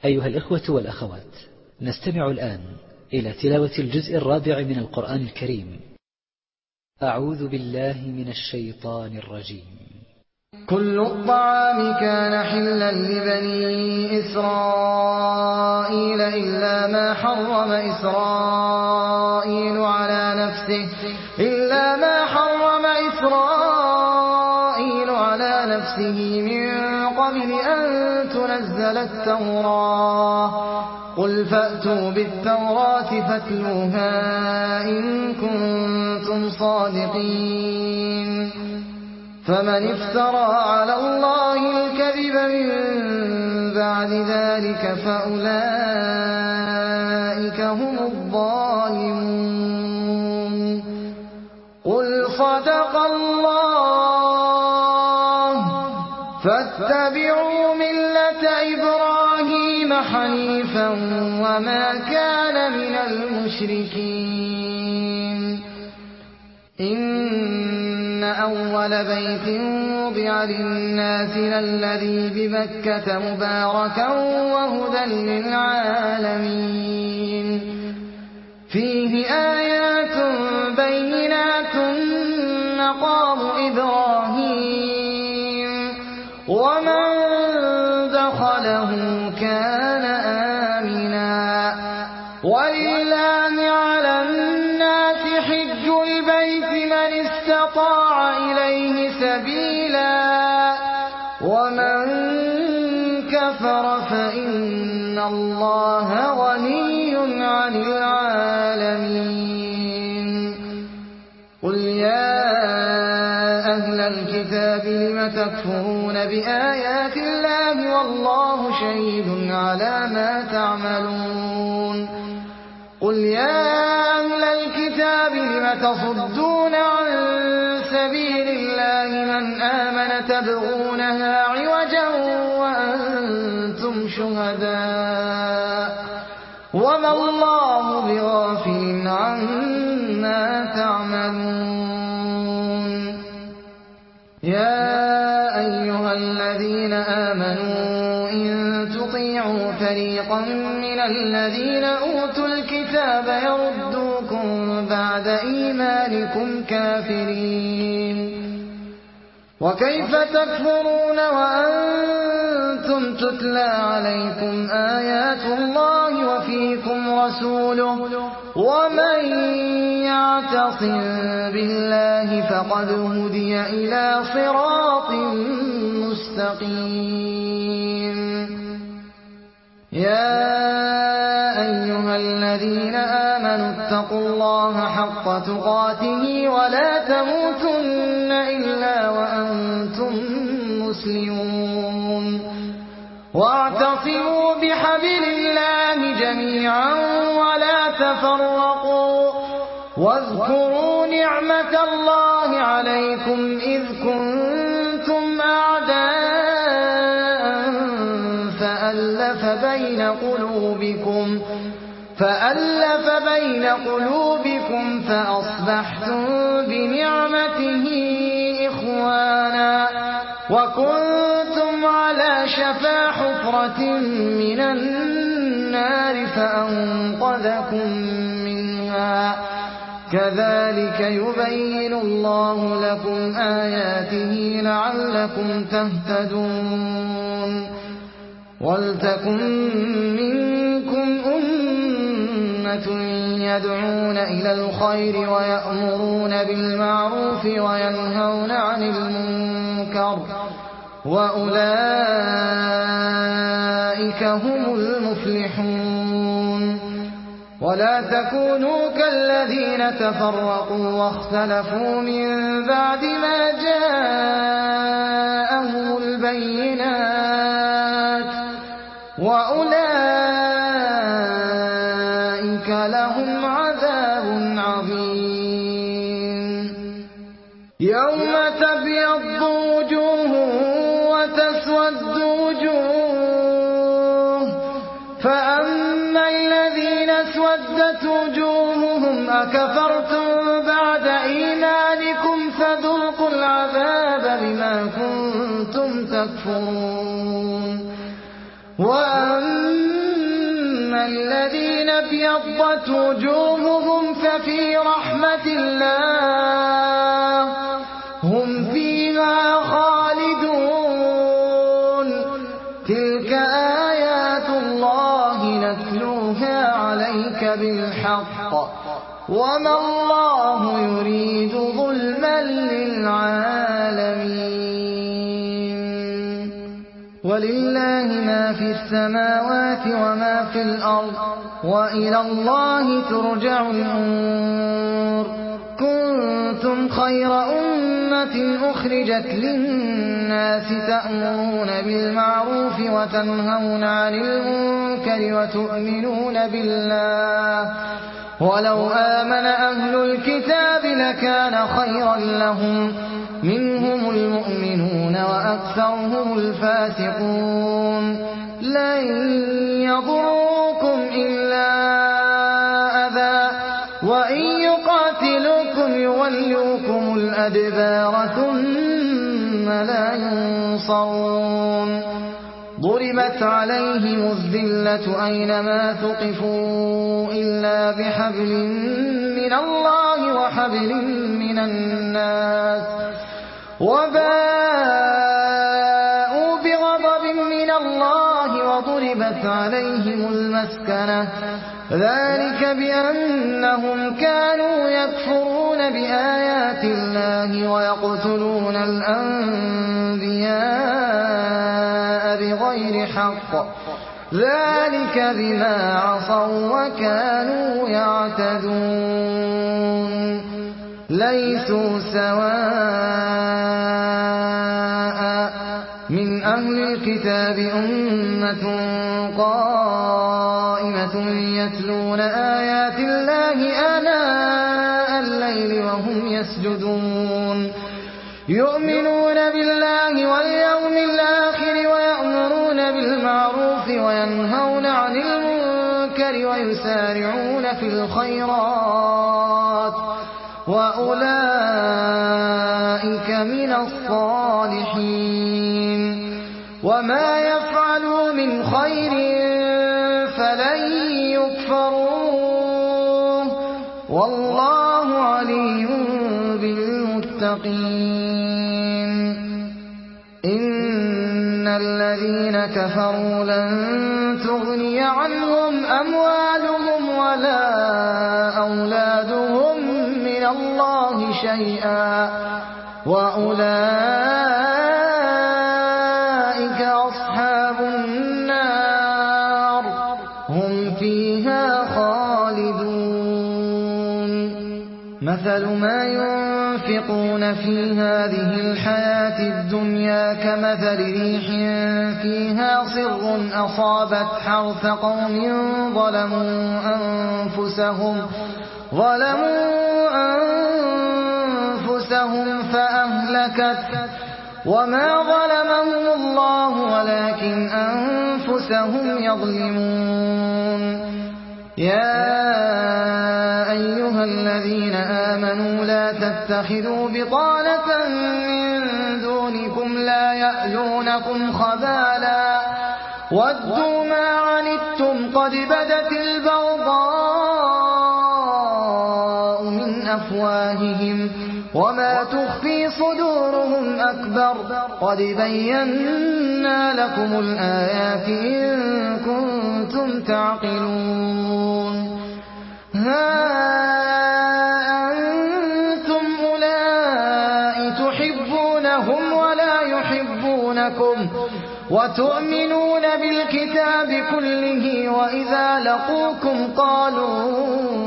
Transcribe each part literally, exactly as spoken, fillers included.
أيها الإخوة والأخوات، نستمع الآن إلى تلاوة الجزء الرابع من القرآن الكريم. أعوذ بالله من الشيطان الرجيم. كل الطعام كان حلا لبني إسرائيل إلا ما حرم إسرائيل على نفسه إلا ما حرم إسرائيل على نفسه من قبل أن تنزل التوراة. قل فأتوا بالتوراة فاتلوها إن كنتم صادقين. فمن افترى على الله الكذب من بعد ذلك فأولئك هم الظالمون. قل صدق الله فاتبعوا ملة إبراهيم حنيفا وما كان من المشركين. إن أول بيت وضع للناس للذي بمكة مباركا وهدى للعالمين. فيه آيات بينات مقام إبراهيم ومن دخله كان آمنا. ولله على الناس حج البيت من استطاع إليه سبيلا ومن كفر فإن الله غني عن العالمين. قل يا أهل الكتاب لم تكفرون بآيات الله والله شهيد على ما تعملون. قل يا أهل الكتاب لم تصدون عن سبيل الله من آمن تبغونها عوجا وأنتم شهداء وما الله بغافل عما تعملون. يا أيها الذين آمنوا إن تطيعوا فريقا من الذين أوتوا الكتاب يردوكم بعد إيمانكم كافرين. وكيف تكفرون وأنتم تتلى عليكم آيات الله وفيكم رسوله ومن يعتصم بالله فقد هدي إلى صراط مستقيم. يا أيها الذين آمنوا اتقوا الله حق تقاته ولا تموتن إلا وأنتم مسلمون. واعتصموا بحبل الله جميعا ولا تفرقوا. واذكروا نعمة الله عليكم إذ كنتم أعداء فألف بين قلوبكم فألف بين قلوبكم فأصبحتم بنعمته إخوانا وكنتم على شفا حفرة من النار فأنقذكم منها. كذلك يبين الله لكم آياته لعلكم تهتدون. ولتكن منكم أمة يدعون إلى الخير ويأمرون بالمعروف وينهون عن المنكر وأولئك هم المفلحون. ولا تكونوا كالذين تفرقوا واختلفوا من بعد ما جاءهم البينات وأولئك لهم عذاب عظيم. يوم تبيض وجوه وتسود وجوه فأما الذين اسودت وجوههم أكفرتم بعد إيمانكم فذوقوا العذاب بما كنتم تكفرون. وأما الذين ابيضت وجوههم ففي رحمة الله هم فيها خالدون تلك آيات الله نتلوها عليك بالحق وما الله يريد ظلما للعالمين ولله ما في السماوات وما في الأرض وإلى الله ترجع الأمور كنتم خير أمة أخرجت للناس تأمرون بالمعروف وتنهون عن المنكر وتؤمنون بالله ولو آمن أهل الكتاب لكان خيرا لهم منهم المؤمنون وأكثرهم الفاسقون لن يضروكم إلا أذى وإن يقاتلوكم يولوكم الأدبار ثم لا ينصرون ضربت عليهم الذلة أينما ثقفوا إلا بحبل من الله وحبل من الناس وباءوا بغضب من الله وضربت عليهم المسكنة ذلك بأنهم كانوا يكفرون بآيات الله ويقتلون الأنبياء بغير حق ذلك بما عصوا وكانوا يعتدون ليسوا سواء من أهل الكتاب أمة قائمة يتلون آيات الله آناء الليل وهم يسجدون يؤمنون بالله واليوم الآخر ويأمرون بالمعروف وينهون عن المنكر ويسارعون في الخيرات وأولئك من الصالحين وما يفعلوا من خير فلن يكفروه والله عليم بالمتقين إن الذين كفروا لن تغني عنهم أموالهم ولا أولادهم من الله شيئا وأولئك أصحاب النار هم فيها خالدون مثل ما ينفقون في هذه الحياة الدنيا كمثل ريح فيها صر أصابت حرث قوم ظلموا أنفسهم ظلموا أنفسهم فأهلكت وما ظلمهم الله ولكن أنفسهم يظلمون يا أيها الذين آمنوا لا تتخذوا بطانة من دونكم لا يألونكم خبالا ودوا ما عنتم قد بدت البغضاء من أفواههم وما تخفي صدورهم أكبر قد بينا لكم الآيات إن كنتم تعقلون ها أنتم أولئك تحبونهم ولا يحبونكم وتؤمنون بالكتاب كله وإذا لقوكم قالوا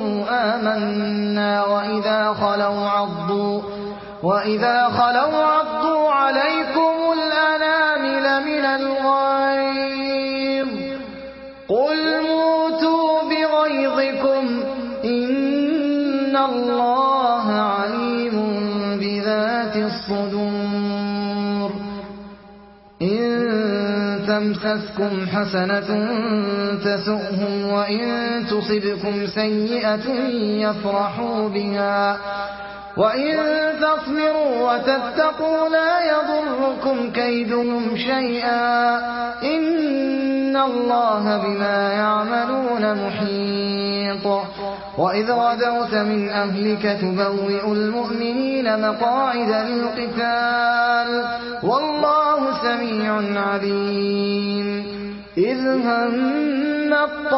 آمنا وإذا خلوا عضوا وإذا خلوا عضوا عليكم الأنامل من الغيظ قل موتوا بغيظكم إن الله عليم بذات الصدور إن تمسسكم حسنة تسؤهم وإن تصبكم سيئة يفرحوا بها وإن تصبروا وتتقوا لا يضركم كيدهم شيئا إن إِنَّ اللَّهَ بِمَا يَعْمَلُونَ مُحِيطٌ وَإِذْ غَدَوْتَ مِنْ أَهْلِكَ تُبَوِّئُ الْمُؤْمِنِينَ مَقَاعِدَ لِلْقِتَالِ وَاللَّهُ سَمِيعٌ عَلِيمٌ إِذْ هَمَّ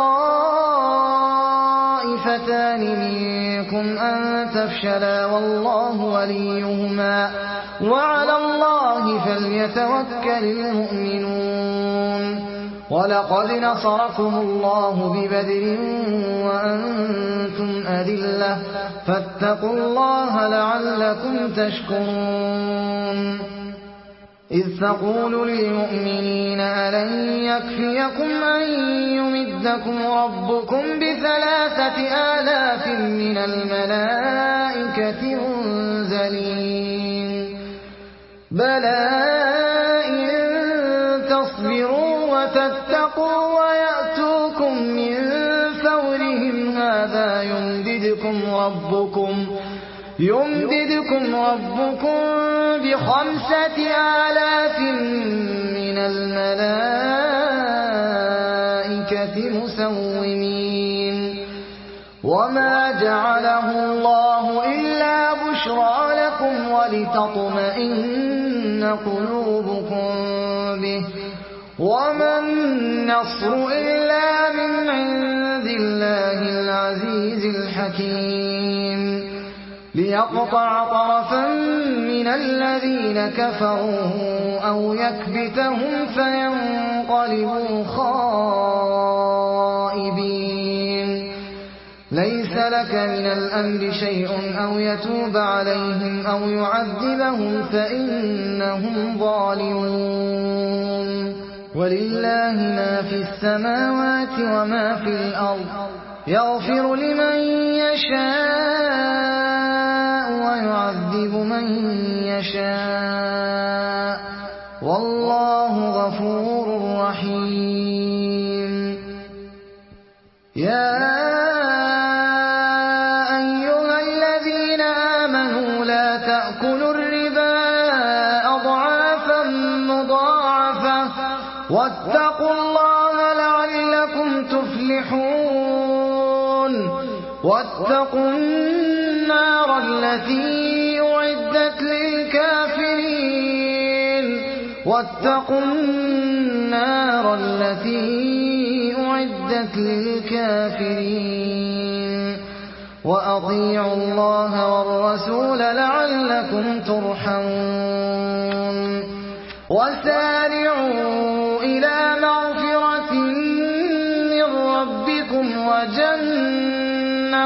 الطَّائِفَتَانِ مِنكُمْ أَن تَفْشَلَا وَاللَّهُ وَلِيُّهُمَا وَعَلَى اللَّهِ فَلْيَتَوَكَّلِ الْمُؤْمِنُونَ وَلَقَدْ نَصَرَكُمُ اللَّهُ بِبَدْرٍ وَأَنتُمْ أَذِلَّةٌ فَاتَّقُوا اللَّهَ لَعَلَّكُمْ تَشْكُرُونَ إِذْ تَقُولُ لِلْمُؤْمِنِينَ أَلَنْ يَكْفِيَكُمْ أَن يُمِدَّكُمْ رَبُّكُمْ بِثَلَاثَةِ آلَافٍ مِّنَ الْمَلَائِكَةِ مُنزَلِينَ بَلَىٰ إِن تَصْبِرُوا وَتَتَّقُوا وَيَأْتُوكُم مِّن فَوْرِهِمْ هَٰذَا يُمْدِدْكُمْ رَبُّكُمْ يُمْدِدْكُمْ رَبُّكُم بِخَمْسَةِ آلَافٍ مِّنَ الْمَلَائِكَةِ مُسَوِّمِينَ وَمَا جَعَلَهُ اللَّهُ إِلَّا بُشْرَىٰ لَكُمْ وَلِتَطْمَئِنَّ قُلُوبُكُم بِهِ وَمَا النَّصْرُ إِلَّا مِنْ عِندِ اللَّهِ الْعَزِيزِ الْحَكِيمِ لِيَقْطَعَ طَرَفًا مِّنَ الَّذِينَ كَفَرُوا أَوْ يَكْبِتَهُمْ فَيَنقَلِبُوا خَائِبِينَ لَيْسَ لَكَ مِنَ الْأَمْرِ شَيْءٌ أَوْ يَتُوبَ عَلَيْهِمْ أَوْ يُعَذِّبَهُمْ فَإِنَّهُمْ ظَالِمُونَ وَلِلَّهِ مَا فِي السَّمَاوَاتِ وَمَا فِي الْأَرْضِ يَغْفِرُ لِمَن يَشَاءُ وَيُعَذِّبُ مَن يَشَاءُ وَاللَّهُ غَفُورٌ رَّحِيمٌ يَا أَيُّهَا الَّذِينَ آمَنُوا لَا تَأْكُلُوا الرِّبَا أَضْعَافًا مُّضَاعَفَةً وَاتَّقُوا اللَّهَ لَعَلَّكُمْ تُفْلِحُونَ وَاتَّقُوا النَّارَ الَّتِي أُعِدَّتْ لِلْكَافِرِينَ وَاتَّقُوا النَّارَ الَّتِي أُعِدَّتْ لِلْكَافِرِينَ وَأَطِيعُوا اللَّهَ وَالرَّسُولَ لَعَلَّكُمْ تُرْحَمُونَ وَسَارِعُوا إِلَىٰ مَغْفِرَةٍ مِّن رَّبِّكُمْ وَجَنَّةٍ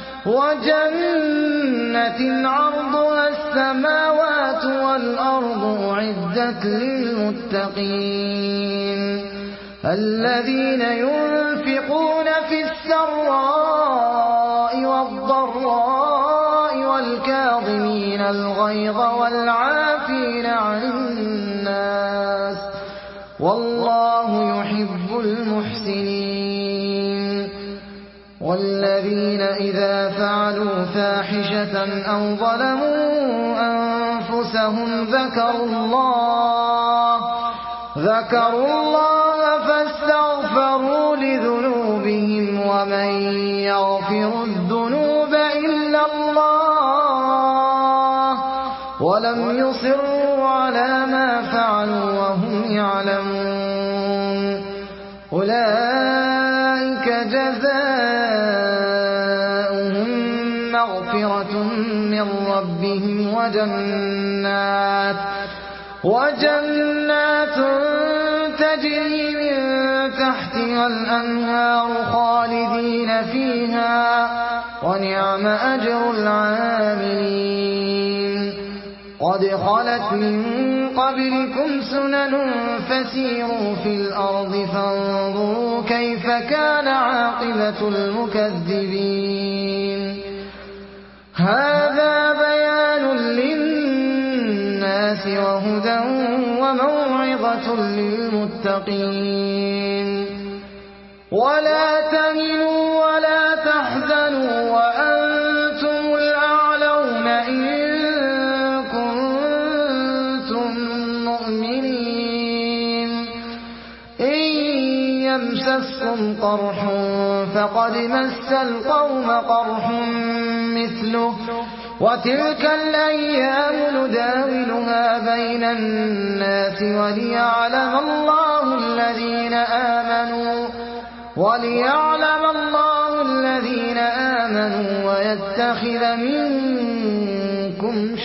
وَجَنَّةٍ عَرْضُهَا السَّمَاوَاتُ وَالْأَرْضُ أُعِدَّتْ لِلْمُتَّقِينَ الَّذِينَ يُنفِقُونَ فِي السَّرَّاءِ وَالضَّرَّاءِ وَالْكَاظِمِينَ الْغَيْظَ وَالْعَافِينَ عَنِ النَّاسِ وَاللَّهُ يُحِبُّ الْمُحْسِنِينَ وَالَّذِينَ إِذَا فَعَلُوا فَاحِشَةً أَوْ ظَلَمُوا أَنفُسَهُمْ ذَكَرُوا اللَّهَ ذَكَرُوا اللَّهَ فَاسْتَغْفَرُوا لِذُنُوبِهِمْ وَمَن يَغْفِرُ الذُّنُوبَ إِلَّا اللَّهُ وَلَمْ يُصِرُّوا عَلَىٰ مَا فَعَلُوا وَهُمْ يَعْلَمُونَ أُولَٰئِكَ جَزَاؤُهُم مَّغْفِرَةٌ مِّن رَّبِّهِمْ وَجَنَّاتٌ وَجَنَّاتٌ تَجْرِي مِن تَحْتِهَا الْأَنْهَارُ خَالِدِينَ فِيهَا ۚ وَنِعْمَ أَجْرُ الْعَامِلِينَ قَدْ خَلَتْ مِن قَبْلِكُمْ سُنَنٌ فَسِيرُوا فِي الْأَرْضِ فَانظُرُوا كَيْفَ كَانَ عَاقِبَةُ الْمُكَذِّبِينَ هَٰذَا بَيَانٌ لِّلنَّاسِ وَهُدًى وَمَوْعِظَةٌ لِّلْمُتَّقِينَ وَلَا تَهِنُوا وَلَا تَحْزَنُوا وَأَنتُمُ الْأَعْلَوْنَ إِن كُنتُم مُّؤْمِنِينَ إِن قرح فقد مس القوم قرح مثله وتلك الأيام نداولها بين الناس وليعلم الله الذين آمنوا وليعلم الله الذين آمنوا ويتخذ منكم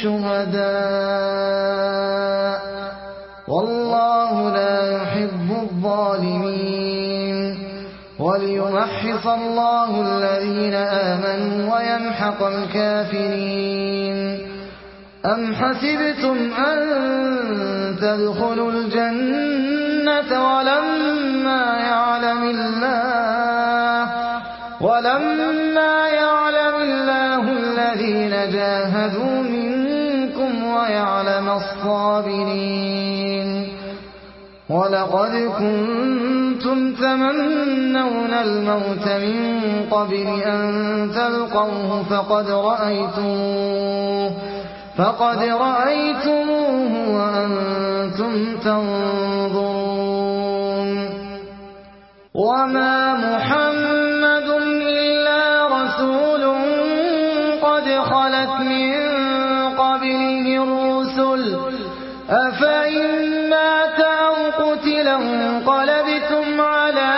شهداء والله لا يحب الظالمين وليمحص الله الذين آمنوا ويمحق الكافرين أم حسبتم أن تدخلوا الجنة ولما يعلم الله ولما يعلم الله الذين جاهدوا منكم ويعلم الصابرين ولقد كنتم تمنون الموت من قبل أن تلقوه فقد رأيتموه فقد رأيتموه وأنتم تنظرون وما محمد إلا رسول قد خلت من قبله الرسل أفإن مات أو قتل انقلبتم على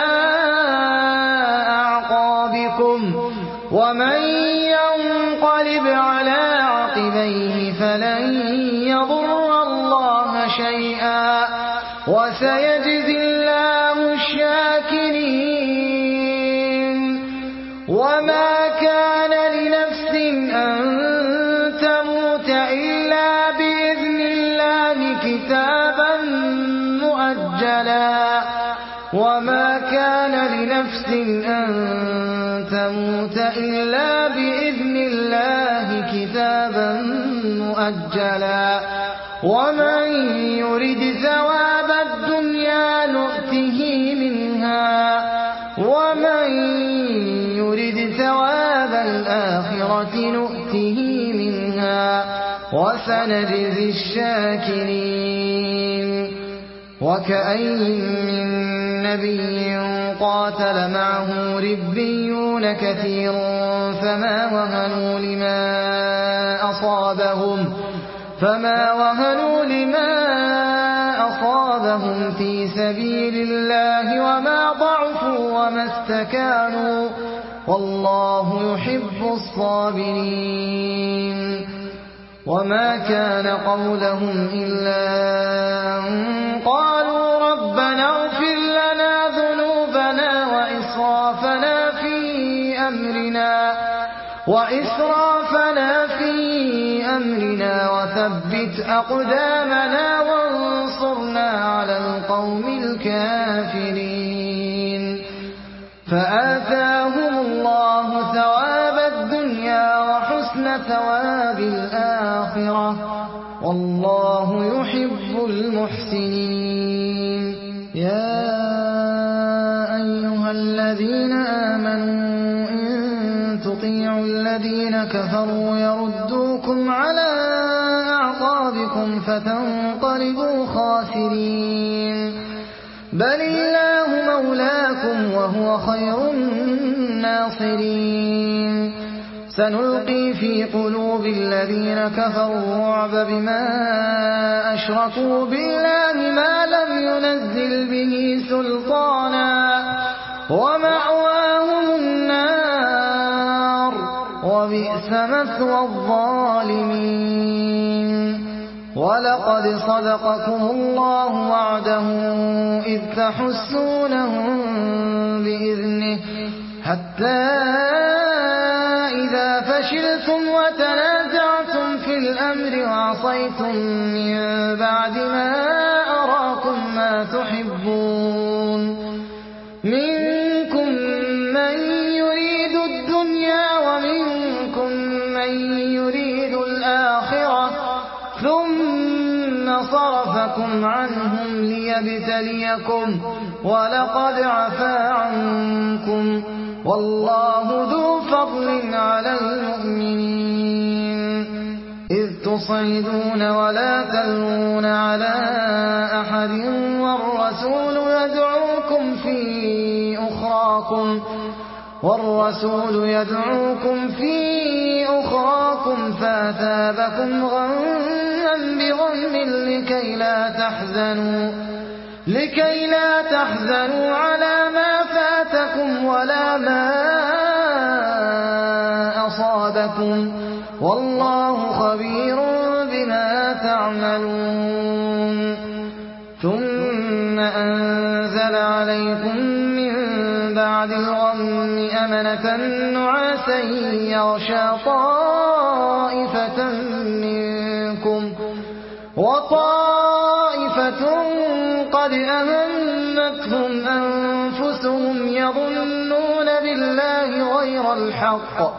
أعقابكم ومن ينقلب على عقبيه فلن يضر الله شيئا وسيجزي الله الشاكرين وما كان لنفس أن تموت إلا بإذن الله كتابا مؤجلا وما كان لنفس أن تموت إلا بإذن الله كتابا مؤجلا ومن يرد ثواب الدنيا نؤته منها ومن يرد ثواب الآخرة نؤته منها وسنجزي الشاكرين وكأين من نبي قاتل معه ربيون كثير فما وهنوا لما أصابهم فما وهنوا لما أصابهم في سبيل الله وما ضعفوا وما استكانوا والله يحب الصابرين وما كان قولهم إلا أن قالوا ربنا اغفر لنا ذنوبنا وإسرافنا في أمرنا وإسرافنا في أمرنا وثبت أقدامنا وانصرنا على القوم الكافرين فآتاهم الله ثواب الدنيا وحسن ثواب الآخرة والله يحب المحسنين يا أيها الذين آمنوا إن تطيعوا الذين كفروا يردوكم على أعقابكم فتنقلبوا خاسرين بل الله مولاكم وهو خير الناصرين سنلقي في قلوب الذين كفروا الرعب بما أشركوا بالله ما لم ينزل به سلطانا ومأواهم النار وبئس مثوى الظالمين ولقد صدقكم الله وعده إذ تحسونهم بإذنه حتى إذا فشلتم وتنازعتم في الأمر وعصيتم من بعد ما أراكم ما تحبون منكم من يريد الدنيا ومنكم من يريد الآخرة ثم صرفكم عنهم ليبتليكم ولقد عفا عنكم والله ذو فضل على المؤمنين إذ تصعدون ولا تلوون على أحد والرسول يدعوكم في أخراكم أخراكم والرسول يدعوكم في أخراكم فأثابكم غما بغم لكي لا تحزنوا لكي لا تحزنوا على ما فاتكم ولا ما أصابكم والله خبير بما تعملون ثم أنزل عليكم من بعد الغم أمنة نعاسا يغشى طائفة منكم وطائفة قد أهمتهم أنفسهم يظنون بالله غير الحق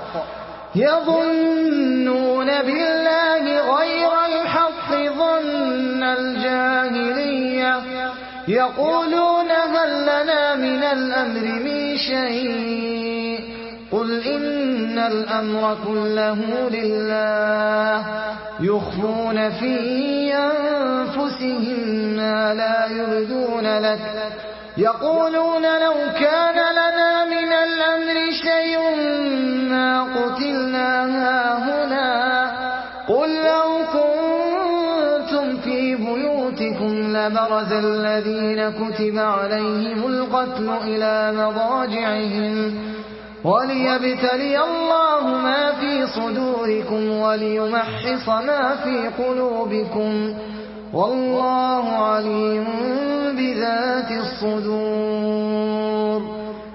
يظنون بالله غير الحق ظن الجاهلية يقولون هل لنا من الأمر من شيء قل إن الأمر كله لله يخفون في أنفسهم ما لا يبدون لك يقولون لو كان لنا من الأمر شيء ما قتلنا هاهنا قل لو كنتم في بيوتكم لبرز الذين كتب عليهم القتل إلى مضاجعهم وليبتلي الله ما في صدوركم وليمحص ما في قلوبكم والله عليم بذات الصدور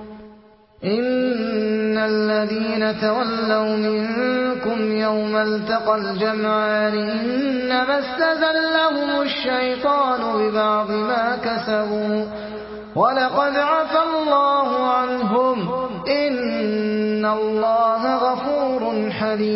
إن الذين تولوا منكم يوم التقى الجمعان إنما استزلهم الشيطان ببعض ما كسبوا ولقد عفى الله عنهم إن الله غفور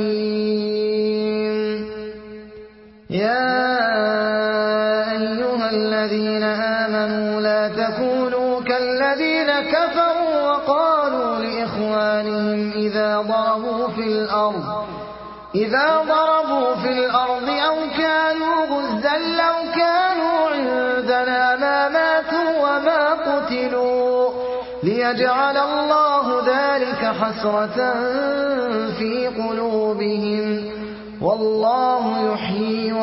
حليم يا أيها الذين آمنوا لا تكونوا كالذين كفروا وقالوا لإخوانهم إذا ضربوا في الأرض إذا ضربوا في الأرض أو كانوا غزا لو كانوا عندنا ما ماتوا وما قتلوا ليجعل الله ذلك حسرة في قلوبهم والله يحيي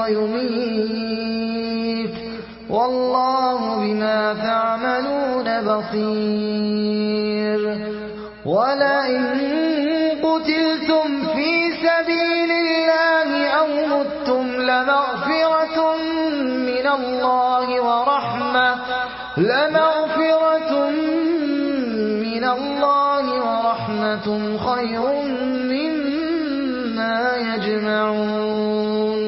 ويميت والله بما تعملون بصير ولئن قتلتم في سبيل الله أو متم لمغفرة من الله ورحمة لمغفرة من الله ورحمة خير مما يجمعون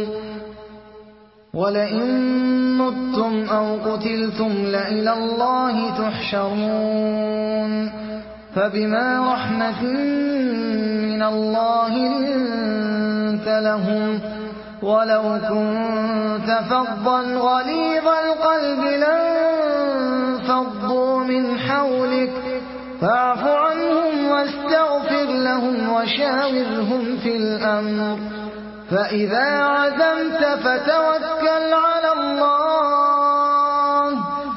ولئن متم أو قتلتم لإلى الله تحشرون فبما رحمة من الله لنت لهم ولو كنت فظا غليظ القلب لانفضوا من حولك فاعف عنهم واستغفر لهم وشاورهم في الأمر فإذا عزمت فتوكل على الله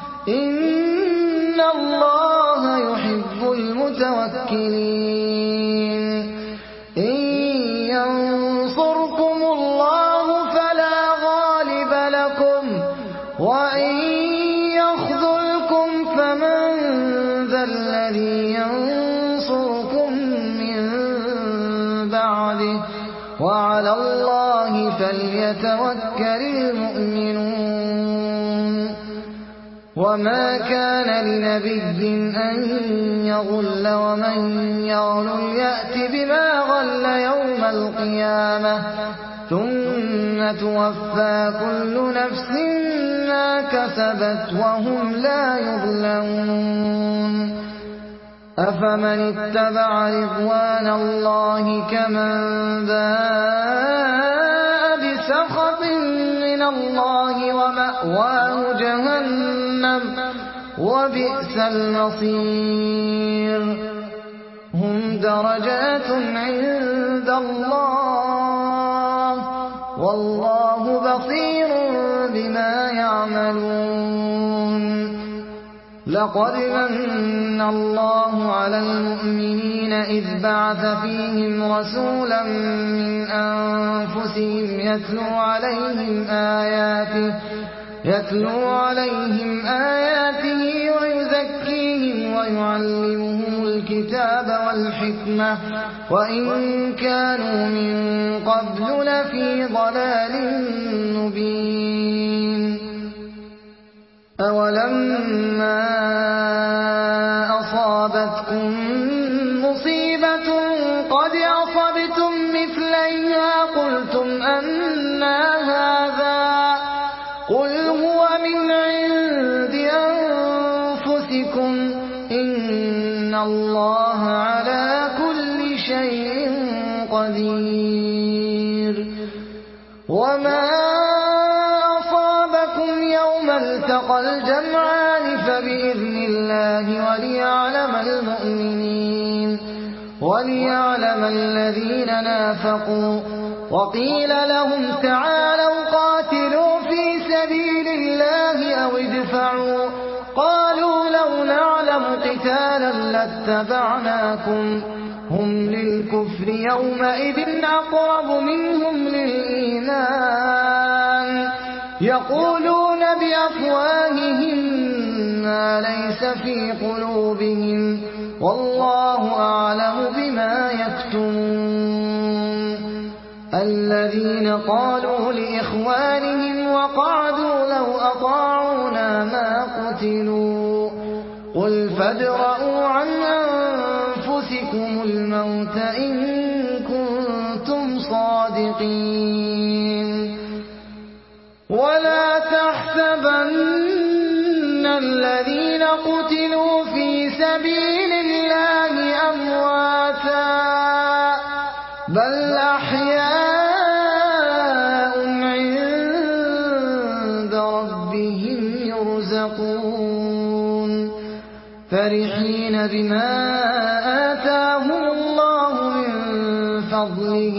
إن الله يحب المتوكلين إن ينصركم الله فلا غالب لكم وإن يخذلكم فمن ذا الذي ينصركم من بعده وعلى الله فليتوكل المؤمنون وما كان لنبي أن يغل ومن يغل يأت بما غل يوم القيامة ثم توفى كل نفس ما كسبت وهم لا يظلمون أفمن اتبع رضوان الله كمن باء بسخط من الله ومأواه جهنم وبئس المصير هم درجات عند الله والله بصير بما يعملون لقد من الله على المؤمنين إذ بعث فيهم رسولا من أنفسهم يتلو عليهم آياته يتلو عليهم آياته ويزكيهم ويعلمهم الكتاب والحكمة وإن كانوا من قبل لفي ضلال مبين. أولما أصابتكم مصيبة قد أصبتم مثليها قلتم أنى هذا قل هو من عند أنفسكم إن الله على كل شيء قدير. وما أصابكم يوم التقى الجمعان فبإذن الله وليعلم المؤمنين وليعلم الذين نافقوا. وقيل لهم تعالوا قاتلوا في سبيل الله أو ادفعوا قالوا لو نعلم قتالا لاتبعناكم هم للكفر يومئذ أقرب منهم للإيمان يقولون بأفواههم ما ليس في قلوبهم والله أعلم بما يكتمون. الذين قالوا لإخوانهم وقعدوا لو أطاعونا ما قتلوا قل فادرءوا عن أنفسكم الموت إن كنتم صادقين. ولا تحسبن الذين قتلوا في سبيل الله أمواتا بل أحياء عند ربهم يرزقون فرحين بما آتاهم الله من فضله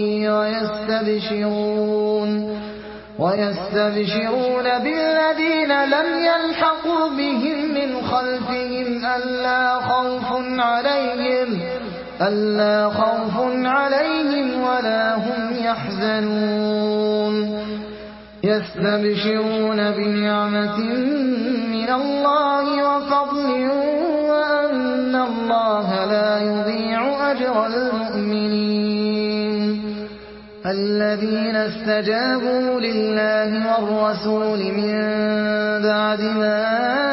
ويستبشرون ويستبشرون بالذين لم يلحقوا بهم من خلفهم ألا خوف عليهم ألا خوف عليهم ولا هم يحزنون. يستبشرون بنعمة من الله وفضل وأن الله لا يضيع أجر المؤمنين. الذين استجابوا لله والرسول من بعد ما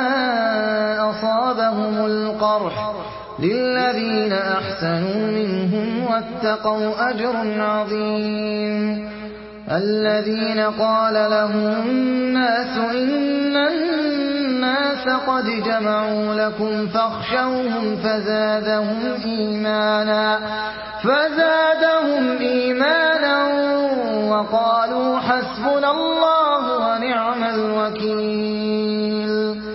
أصابهم القرح للذين أحسنوا منهم واتقوا أجر عظيم. الذين قال لهم الناس إن الناس قد جمعوا لكم فاخشوهم فزادهم إيمانا فزادهم إيمانا وقالوا حسبنا الله ونعم الوكيل.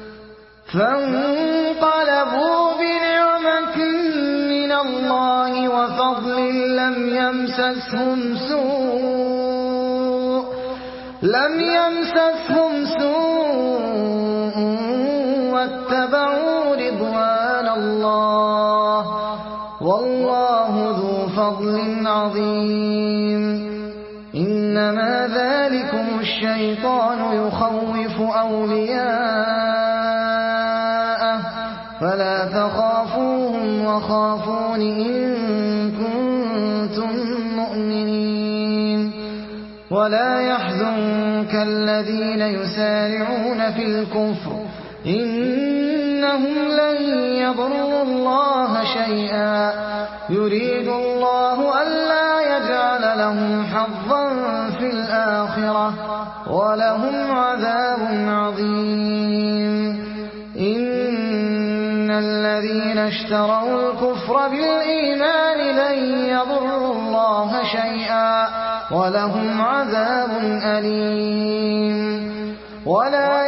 فانقلبوا بنعمة من الله وفضل لم يمسسهم سوء لم يمسسهم سوء واتبعوا رضوان الله والله ذو فضل عظيم. إنما ذلكم الشيطان يخوف أولياءه فلا تخافوهم وخافون إن كنتم مؤمنين. ولا يحزنك الذين يسارعون في الكفر إنهم لن يضروا الله شيئا يريد الله ألا يجعل لهم حظا في الآخرة ولهم عذاب عظيم. إن الذين اشتروا الكفر بالإيمان لن يضروا الله شيئا ولهم عذاب أليم. ولا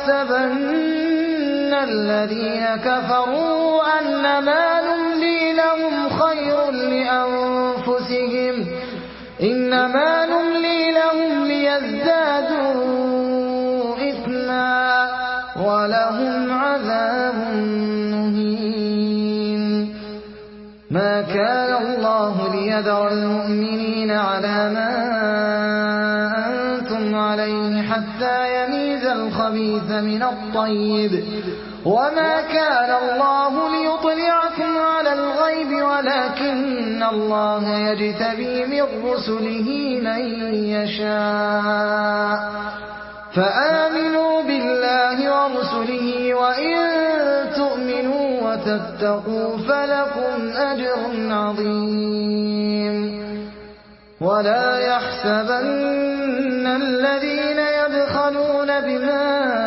يحسبن الذين كفروا أنما نملي لهم خير لأنفسهم إنما نملي لهم ليزدادوا إثما ولهم عذاب ما كان الله ليذر المؤمنين على ما أنتم عليه حتى يميز الخبيث من الطيب وما كان الله ليطلعكم على الغيب ولكن الله يجتبي من رسله من يشاء فآمنوا بالله ورسله وإن تؤمنوا وتتقوا فلكم أجر عظيم ولا يحسبن الذين يبخلون بما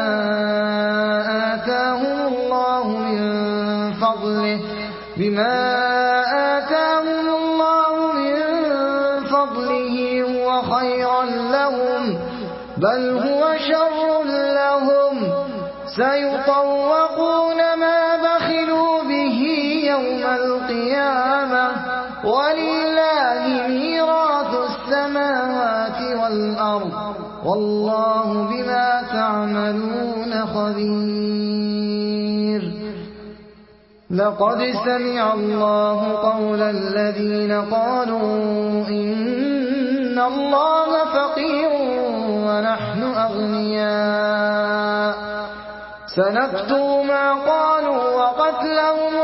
آتاهم الله من فضله بما آتاهم الله من فضله هو خيرا لهم بل هو شر لهم سيطوقون ما بخلوا به يوم القيامة ولله ميراث السماوات والأرض والله بما تعملون خبير لقد سمع الله قول الذين قالوا إن الله فقير ونحن أغنياء سنكتب ما قالوا وقتلهم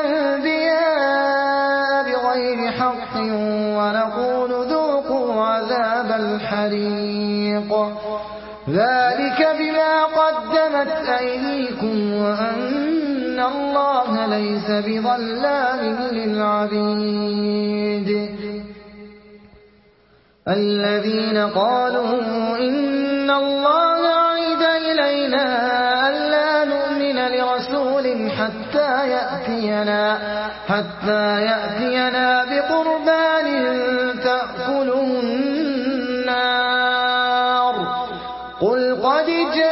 الأنبياء بغير حق ونقول ذوقوا عذاب الحريق ذلك بما قدمت أيديكم وأن الله ليس بظلام للعبيد الذين قالوا إن الله عهد إلينا ألا نؤمن لرسول حتى يأتينا حتى يأتينا بقربان تأكله النار قل قد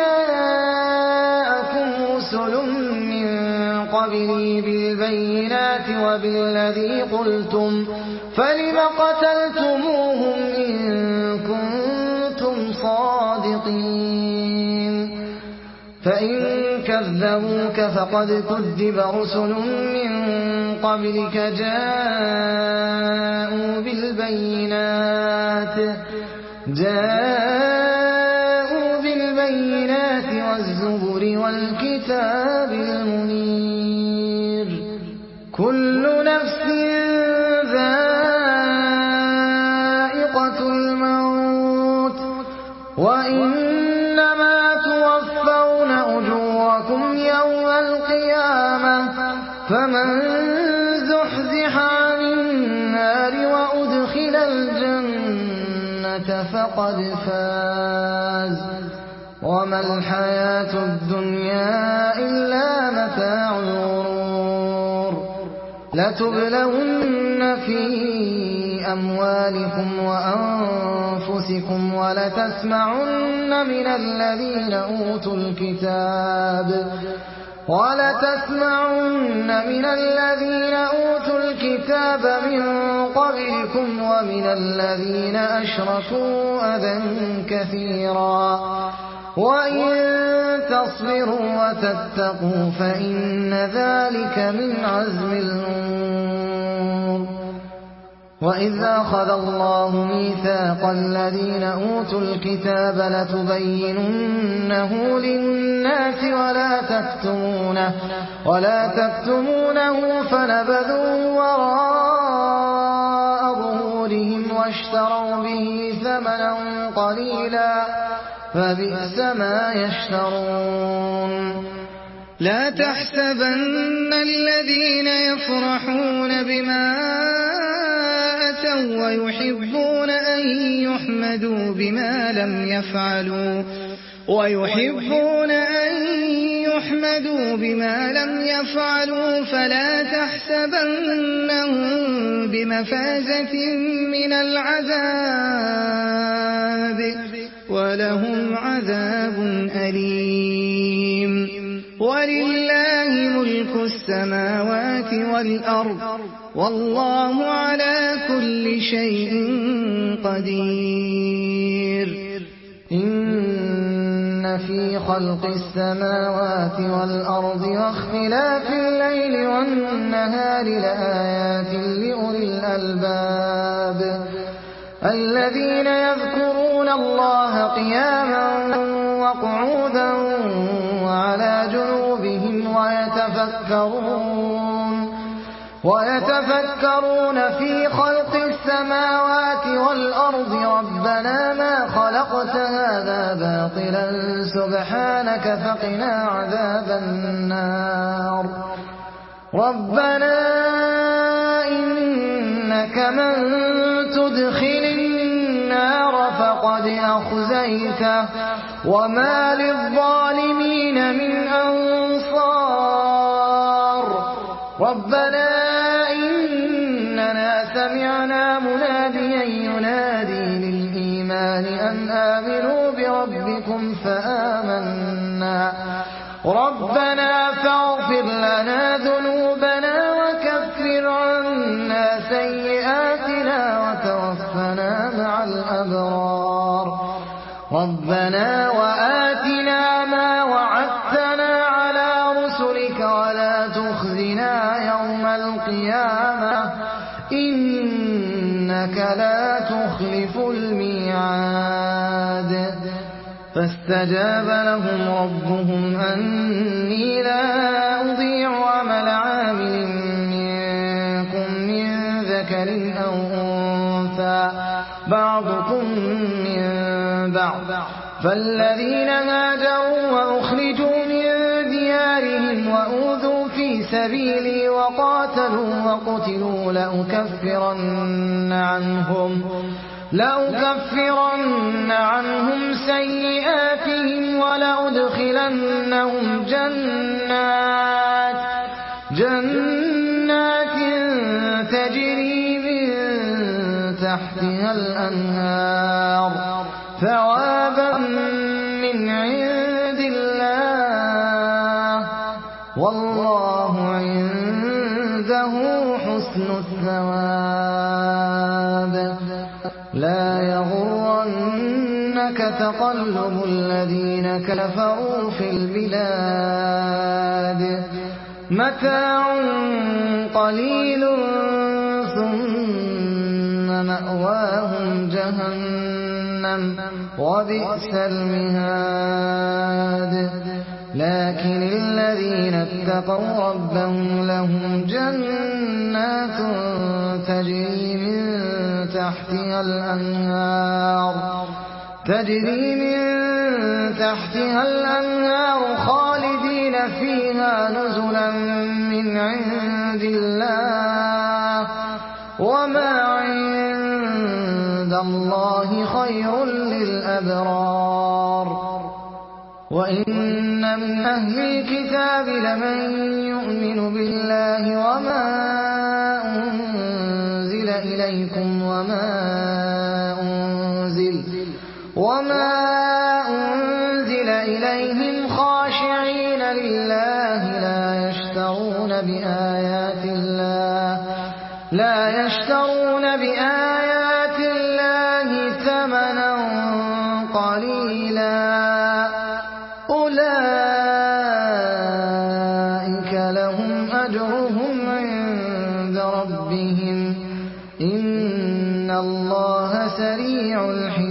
جاءكم رسل من قبلي بالبينات وبالذي قلتم فلم قتلتموهم إن كنتم صادقين فإن كذبوك فقد كذب رسل من قبلك جاءوا بالبينات جاءوا بالبينات والزبر والكتاب المنير كل نفس ذائقة الموت وإنما توفون أجوركم يوم القيامة فمن زحزح عن النار وأدخل الجنة فقد فاز وما الحياة الدنيا إلا متاع الغرور لتبلون في أموالكم وأنفسكم ولتسمعن من الذين أوتوا الكتاب ولتسمعن من الذين أوتوا الكتاب من قبلكم ومن الذين أشركوا أذى كثيرا وإن تصبروا وتتقوا فإن ذلك من عزم الأمور وإذ أخذ الله ميثاق الذين أوتوا الكتاب لتبيننه للناس ولا تكتمونه ولا تكتمونه فنبذوه وراء ظهورهم واشتروا به ثمنا قليلا فبئس ما يشترون لا تحسبن الذين يفرحون بما أتوا ويحبون أن يحمدوا بما لم يفعلوا ويحبون أن يحمدوا بما لم يفعلوا فلا تحسبنهم بمفازة من العذاب ولهم عذاب أليم ولله ملك السماوات والأرض والله على كل شيء قدير إن إن في خلق السماوات والأرض واختلاف الليل والنهار لآيات لأولي الألباب الذين يذكرون الله قياما وقعودا وعلى جنوبهم ويتفكرون ويتفكرون في خلق السماوات والأرض ربنا ما خلقت هذا باطلا سبحانك فقنا عذاب النار ربنا إنك من تدخل النار فقد أخزيته وما للظالمين من أنصار ربنا إننا سمعنا مناديا ينادي للإيمان أن آمنوا بربكم فآمنا ربنا فاغفر لنا ذنوبنا وكفر عنا سيئاتنا وتوفنا مع الأبرار ربنا وآتنا ما وعدتنا على رسلك ولا تخزنا يوم القيامة إنك لا تخلف الميعاد فاستجاب لهم ربهم أني لا أضيع عمل عامل منكم من ذكر أو أنثى بعضكم من بعض فالذين هاجروا وأخرجوا من ديارهم وأوذوا في سبيلي وقاتلوا وقتلوا لأكفرن عنهم لأكفرن عنهم سيئاتهم ولأدخلنهم جنات جنات تجري من تحتها الأنهار ثوابا من عند الله والله عنده حسن الثواب لا يغرنك تقلب الذين كفروا في البلاد متاع قليل ثم مأواهم جهنم وبئس المهاد لكن الذين اتقوا ربهم لهم جنات تجري من تحتها الأنهار تجري من تحتها الأنهار خالدين فيها نزلا من عند الله وما عند الله خير للأبرار وإن من أهل الكتاب لمن يؤمن بالله وما أنزل إليكم وما أنزل وما أنزل إليهم خاشعين لله لا يشترون بآيات الله لا يشترون بآيات الله ثمنا قليلا أولئك لهم أجرهم عند ربهم إن الله سريع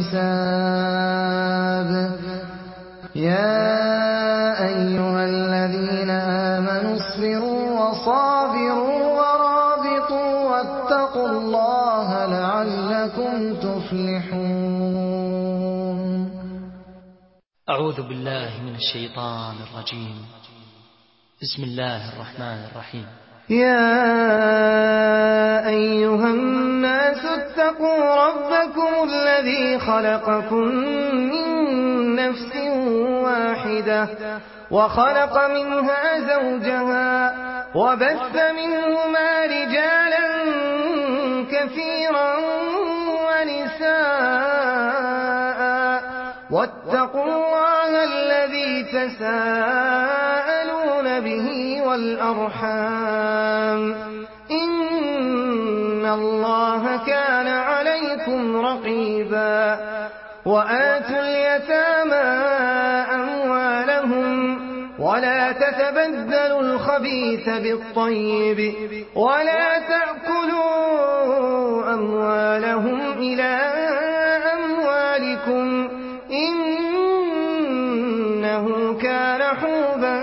الحساب يا أيها الذين آمنوا اصبروا وصابروا ورابطوا واتقوا الله لعلكم تفلحون. أعوذ بالله من الشيطان الرجيم. بسم الله الرحمن الرحيم. يا أيها الناس اتقوا ربكم الذي خلقكم من نفس واحدة وخلق منها زوجها وبث منهما رجالا كثيرا ونساء واتقوا الله الذي تساءلون به والأرحام إن الله كان عليكم رقيبا وآتوا اليتامى أموالهم ولا تتبدلوا الخبيث بالطيب ولا تأكلوا أموالهم إلى أموالكم إنه كان حوبا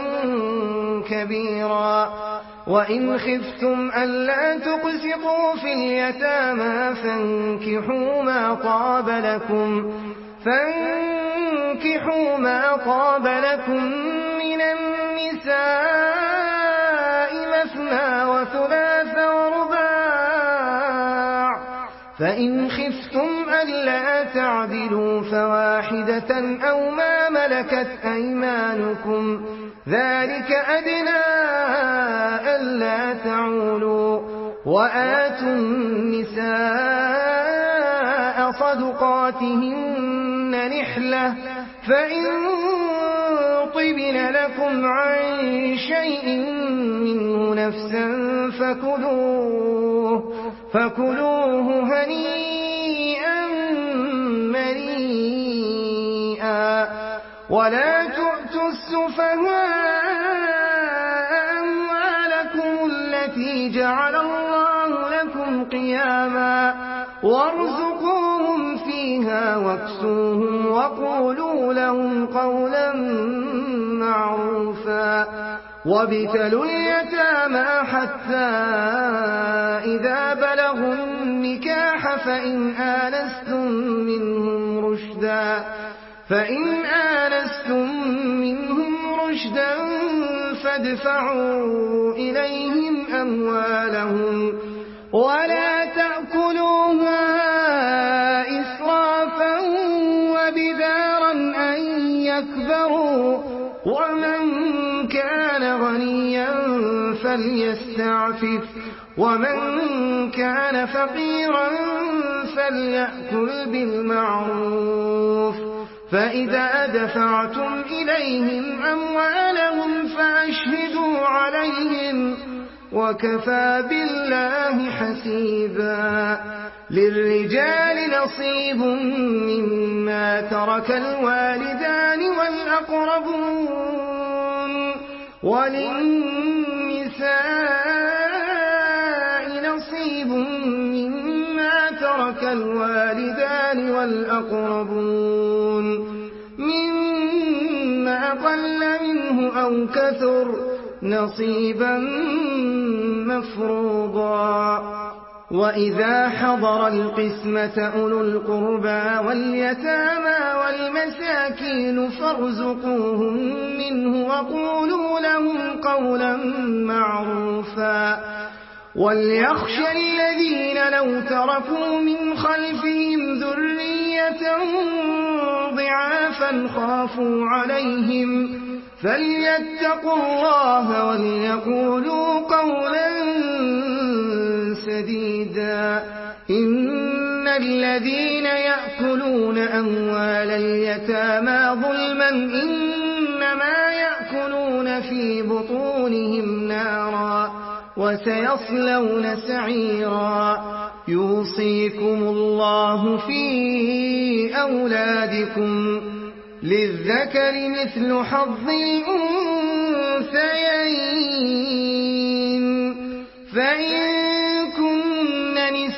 كبيرا وإن خفتم ألا تقسطوا في اليتامى فانكحوا ما طاب لكم فانكحوا ما طاب لكم من النساء مثنى وثلاث ورباع فإن خفتم ألا تعدلوا فواحدة أو ما ملكت أيمانكم ذلك أدنى ألا تعولوا وآتوا النساء صدقاتهن نحلة فإن طبن لكم عن شيء منه نفسا فكلوه فكلوه هنيئا مريئا ولا تؤتوا السفهاء أموالكم التي جعل الله لكم قياما وارزقوهم فيها واكسوهم وقولوا لهم قولا معروفا وابتلوا اليتامى حتى إذا بلغوا النكاح فإن آنستم منهم رشدا فإن آنستم منهم رشدا فادفعوا إليهم أموالهم ولا تأكلوها إسرافا وبدارا أن يكبروا ومن كان غنيا فليستعفف ومن كان فقيرا فليأكل بالمعروف فإذا دفعتم إليهم أموالهم فأشهدوا عليهم وكفى بالله حسيبا للرجال نصيب مما ترك الوالدان والأقربون وللنساء نصيب مما ترك الوالدان والأقربون مما قل منه أو كثر نصيبا مفروضا وإذا حضر القسمة أولو القربى واليتامى والمساكين فارزقوهم منه وقولوا لهم قولا معروفا وليخشى الذين لو تركوا من خلفهم ذرية ضعافا خافوا عليهم فليتقوا الله وليقولوا قولا سديدا إن الذين يأكلون أموال اليتامى ظلما إنما يأكلون في بطونهم نارا وسيصلون سعيرا يوصيكم الله في أولادكم للذكر مثل حظ الأنثيين فإن كن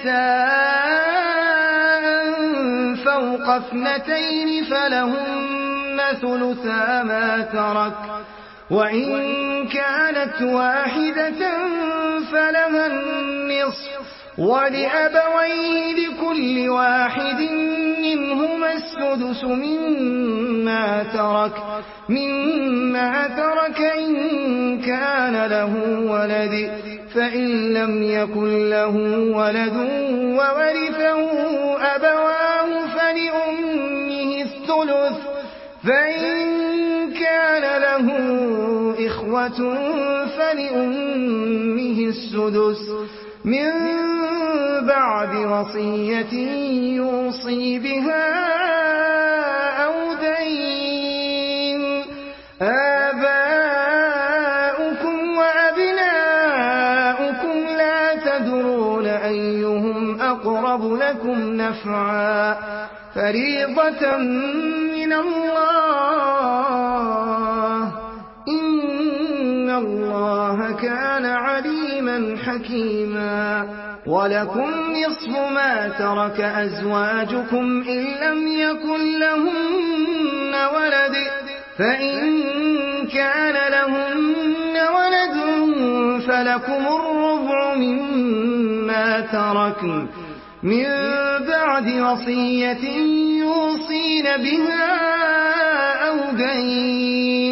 نساء فوق اثنتين فلهن ثلثا ما ترك وإن كانت واحدة فلها النصف ولأبويه لكل واحد منهما السدس مما ترك مما ترك إن كان له ولد فإن لم يكن له ولد وورثه أبواه فلأمه الثلث فإن كان له إخوة فلأمه السدس من بعد وصية يوصي بها أو دين آباؤكم وأبناؤكم لا تدرون أيهم أقرب لكم نفعا فريضة من الله إن الله كان عليما حكيما ولكم نصف ما ترك أزواجكم إن لم يكن لهن ولد فإن كان لهن ولد فلكم الربع مما تركن من بعد وصية يوصين بها أو دين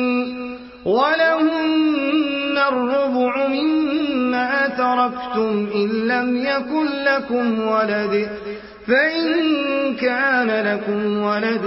ولهن الربع مما تركتم إن لم يكن لكم ولد فإن كان لكم ولد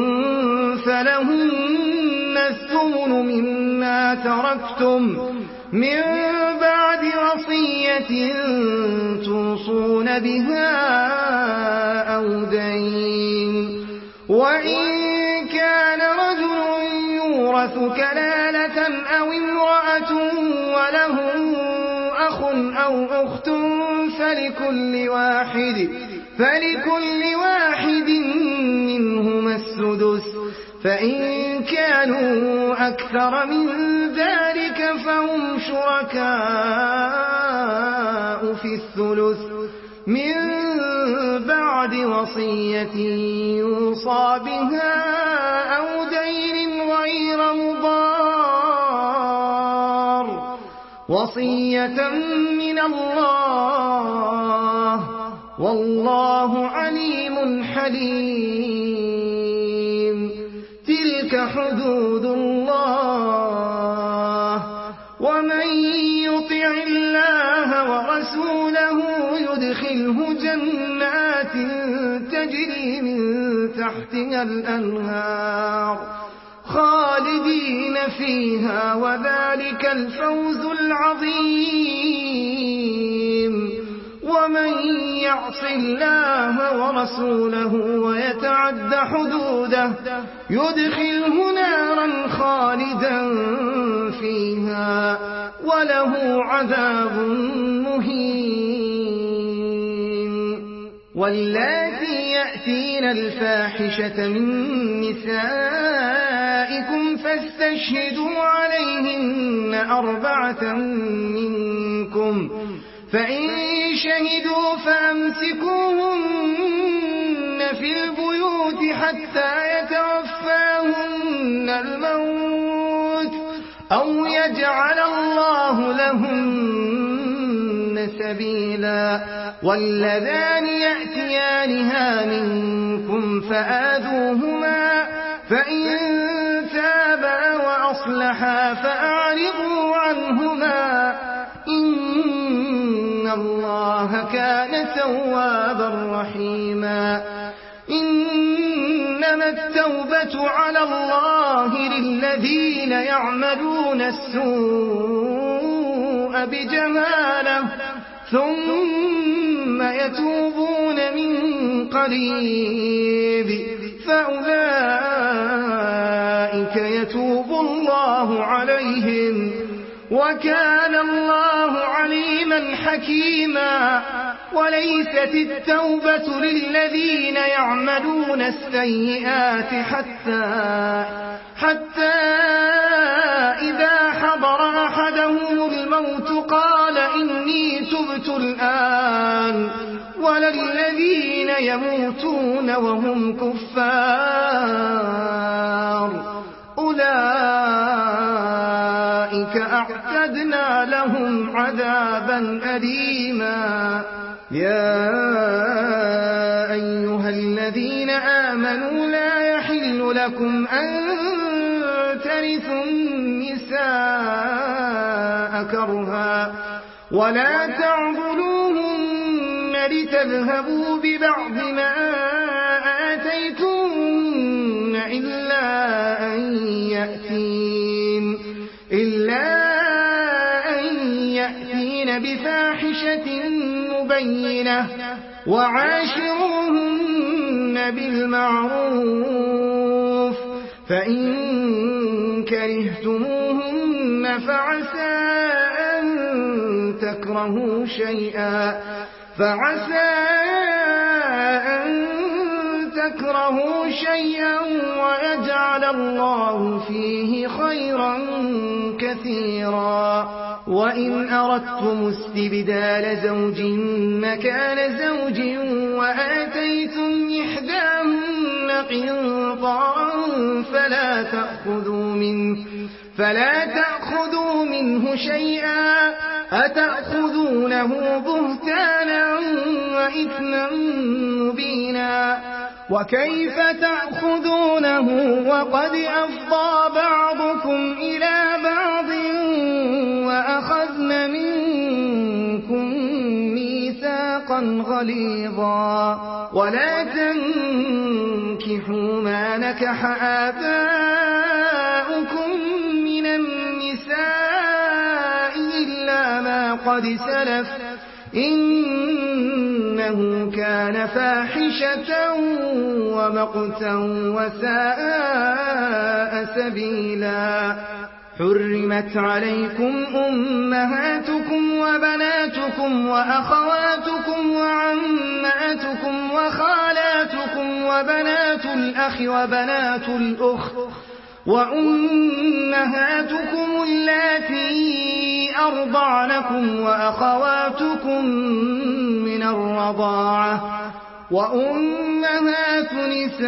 فلهن الثمن مما تركتم من بعد وصية توصون بها أو دين وإن كان رجل يورث كلالة أو امرأة وله أخ أو أخت فلكل واحد فلكل واحد منهما السدس فإن كانوا أكثر من ذلك فهم شركاء في الثلث من بعد وصية يوصى بها أو دين غير مضار وصية من الله والله عليم حليم تلك حدود الله ومن يطع الله ورسوله يدخله جنات تجري من تحتها الأنهار خالدين فيها وذلك الفوز العظيم ومن يعص الله ورسوله ويتعد حدوده يدخله نارا خالدا فيها وله عذاب مهين واللاتي يأتين الفاحشة من نسائكم فاستشهدوا عليهن أربعة منكم فإن شهدوا فأمسكوهن في البيوت حتى يتوفاهن الموت أو يجعل الله لهن سبيلا واللذان يأتيانها منكم فآذوهما فإن تابا وأصلحا فأعرضوا عنهما إن الله كان توابا رحيما إنما التوبة على الله للذين يعملون السوء بجهالة ثم يتوبون من قريب فأولئك يتوب الله عليهم وكان الله عليما حكيما وليست التوبة للذين يعملون السيئات حتى حتى إذا حضر أحدهم الموت قال إني تبت الآن ولا الذين يموتون وهم كفار أولئك أعتدنا لهم عذابا أليما يا أيها الذين آمنوا لا يحل لكم أن ترثوا النساء كرها ولا تعضلوهن لتذهبوا ببعض ما آتيتن إلا أن يأتين إلا أن يأتين بفاحشة مبينة وعاشروهن بالمعروف فإن كرهتموهن فعسى أن تكرهوا شيئا فعسى أن تكرهوا شيئا ويجعل الله فيه خيرا كثيرا. وإن أردتم استبدال زوج مكان زوج وآتيتم إحداهن قنطارا فلا تأخذوا منه فلا تأخذوا منه شيئا أتأخذونه بهتانا وإثما مبينا. وكيف تأخذونه وقد أفضى بعضكم إلى بعض وأخذن منكم ميثاقا غليظا. ولا تنكحوا ما نكح آباؤكم من النساء إلا ما قد سلف إنه كان فاحشة ومقتا وساء سبيلا. حرمت عليكم أمهاتكم وبناتكم وأخواتكم وعماتكم وخالاتكم وبنات الأخ وبنات الأخت وأمهاتكم اللاتي أرضعنكم وأخواتكم من الرضاعة وأمهات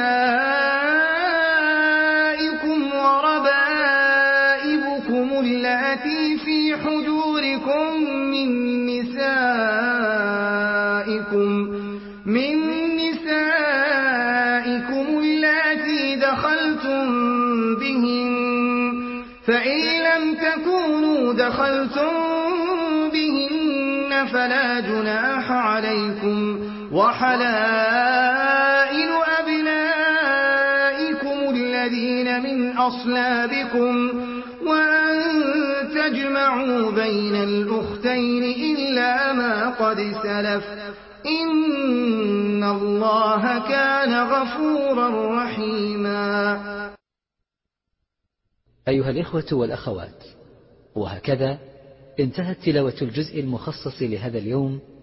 نسائكم وربائبكم اللاتي في حجوركم من نسائكم من نسائكم اللاتي دخلتم بهن فإن لم تكونوا دخلتم بهن فلا جناح عليكم وحلائل أبنائكم الذين من أصلابكم وأن تجمعوا بين الأختين إلا ما قد سلف إن الله كان غفورا رحيما. أيها الإخوة والأخوات، وهكذا انتهت تلاوة الجزء المخصص لهذا اليوم